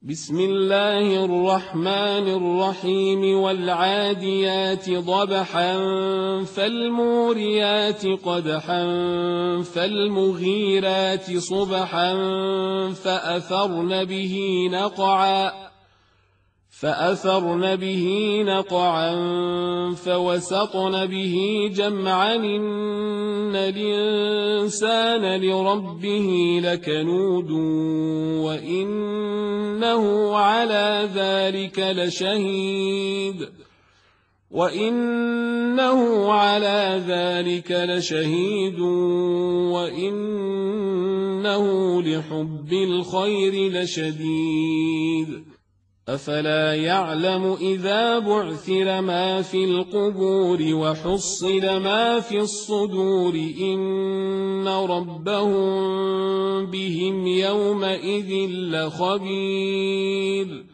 بسم الله الرحمن الرحيم والعاديات ضبحا فالموريات قدحا فالمغيرات صبحا فأثرن به نقعا فوسطن به جمعا إن الإنسان لربه لكنود وإنه على ذلك لشهيد وإنه لحب الخير لشديد أفلا يعلم إذا بعثر ما في القبور وحصل ما في الصدور إن ربهم بهم يومئذ لخبير